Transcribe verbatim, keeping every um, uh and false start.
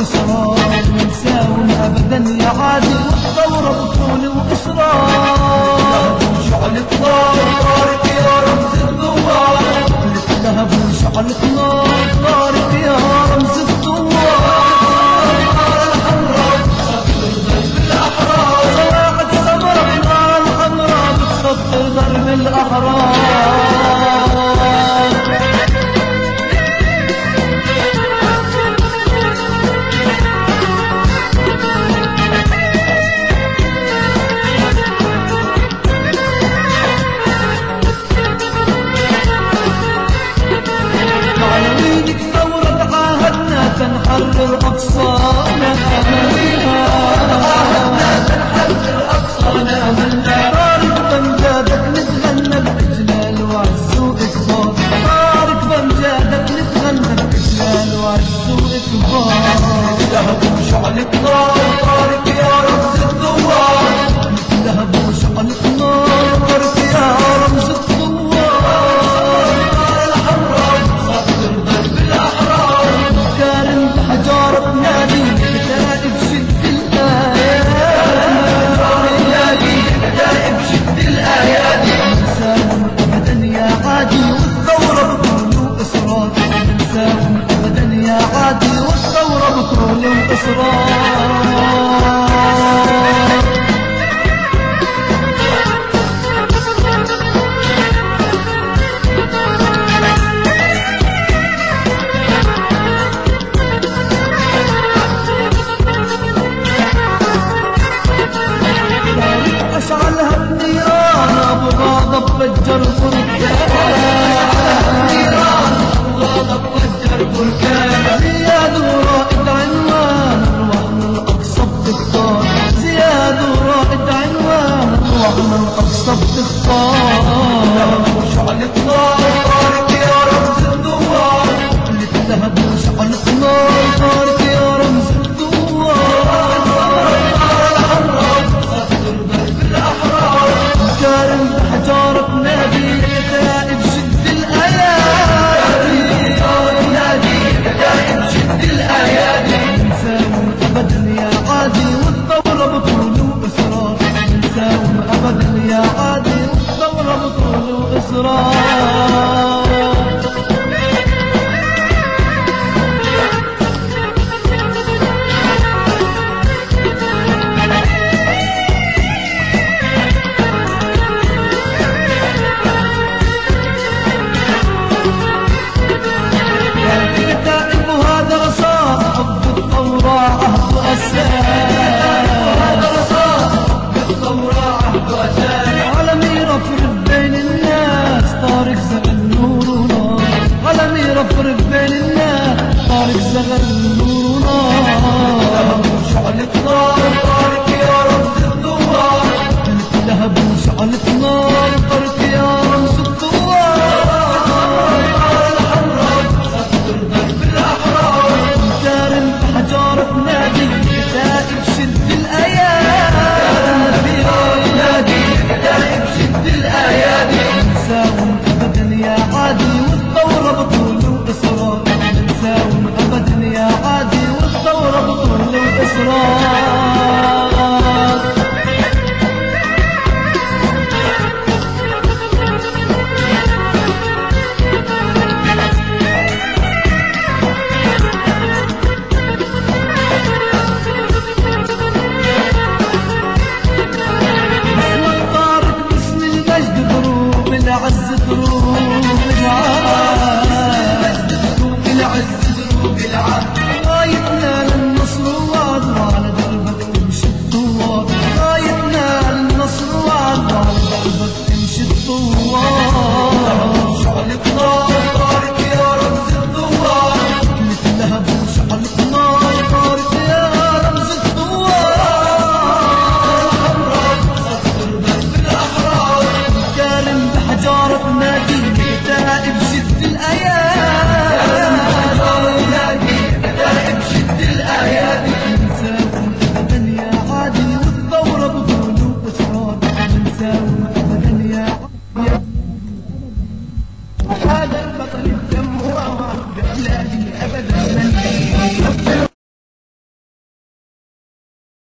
وإصرار نساوم أبدا يا عادي والثورة بطول وإصرار شعل النار طارق يا رمز الثوار للذهب وشعل النار طارق يا رمز الثوار صواعق سمر النار الحمراء بتصفر درب الأحرار تنحرر أقصانا تعاهدنا تنحرر أقصانا طارق بمجادك نتغنى بإجلال وعز وإكبار طارق بمجادك نتغنى بإجلال وعز وإكبار ذهب وشعل النار طارق يا رمز الثوار ذهب وشعل النار طارق يا رمز الثوار الحرار صدر درب الأحرار كارم بحجارة نادي كتائب شد الآيادي كتائب شد الآيادي نساهم أبدا يا عادي والثورة بطول وإصرار نساهم أبدا يا عادي والثورة بطول وإصرار أشعلها النيران أبو غاضب فجر بركان غاضب فجر بركان زياد ورائد عنوان أرواح من الأقصى بتختار زياد ورائد عنوان أرواح من الأقصى بتختار شعل النار طارق يا رمز الثوار للذهب وشعل النار طارق يا رمز الثوار كارم بحجارة نادي كتائب شد الأيادي نادي كتائب شد الأيادي نساوم أبدا يا عادي والثورة بطول وإصرار نساوم أبدا يا عادي والثورة بطول وإصرار علمي رفرف بين الناس طارق زغل نور ونار علمي رفرف بين الناس طارق زغل نور ونار شعل النار طارق يا رمز الثوار للذهب وشعل النار طارق يا رمز الثوار الحرار صدر درب الأحرار كارم بحجارة نادي كتائب شد الأيادي كتائب شد الأيادي نساوم أبدا يا عادي والثورة بطول وإصرار نساوم أبدا يا عادي والثورة بطول وإصرار العز دروب العاد دروب العز دروب العاد غايتنا للنصر وعد وعلى دربك تمشي الثوار غايتنا للنصر وعد وعلى دربك تمشي الثوار شعل النار طارق يا رمز الثوار للذهب وشعل النار طارق يا رمز الثوار صدر درب الأحرار كارم بحجارة نادي كتائب